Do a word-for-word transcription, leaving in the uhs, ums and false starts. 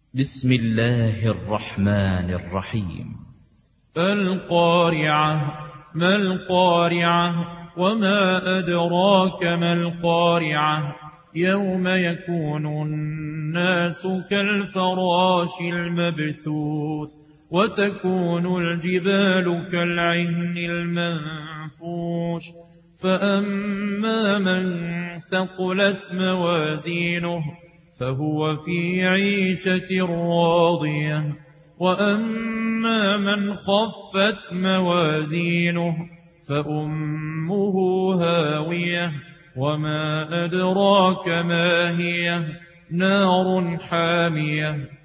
بسم الله الرحمن الرحيم. القارعة. ما القارعة؟ وما أدراك ما القارعة؟ يوم يكون الناس كالفراش المبثوث وتكون الجبال كالعهن المنفوش فأما من ثقلت موازينه فهو في عيشة راضية وأما من خفت موازينه فأمه هاوية وما أدراك ما هي نار حامية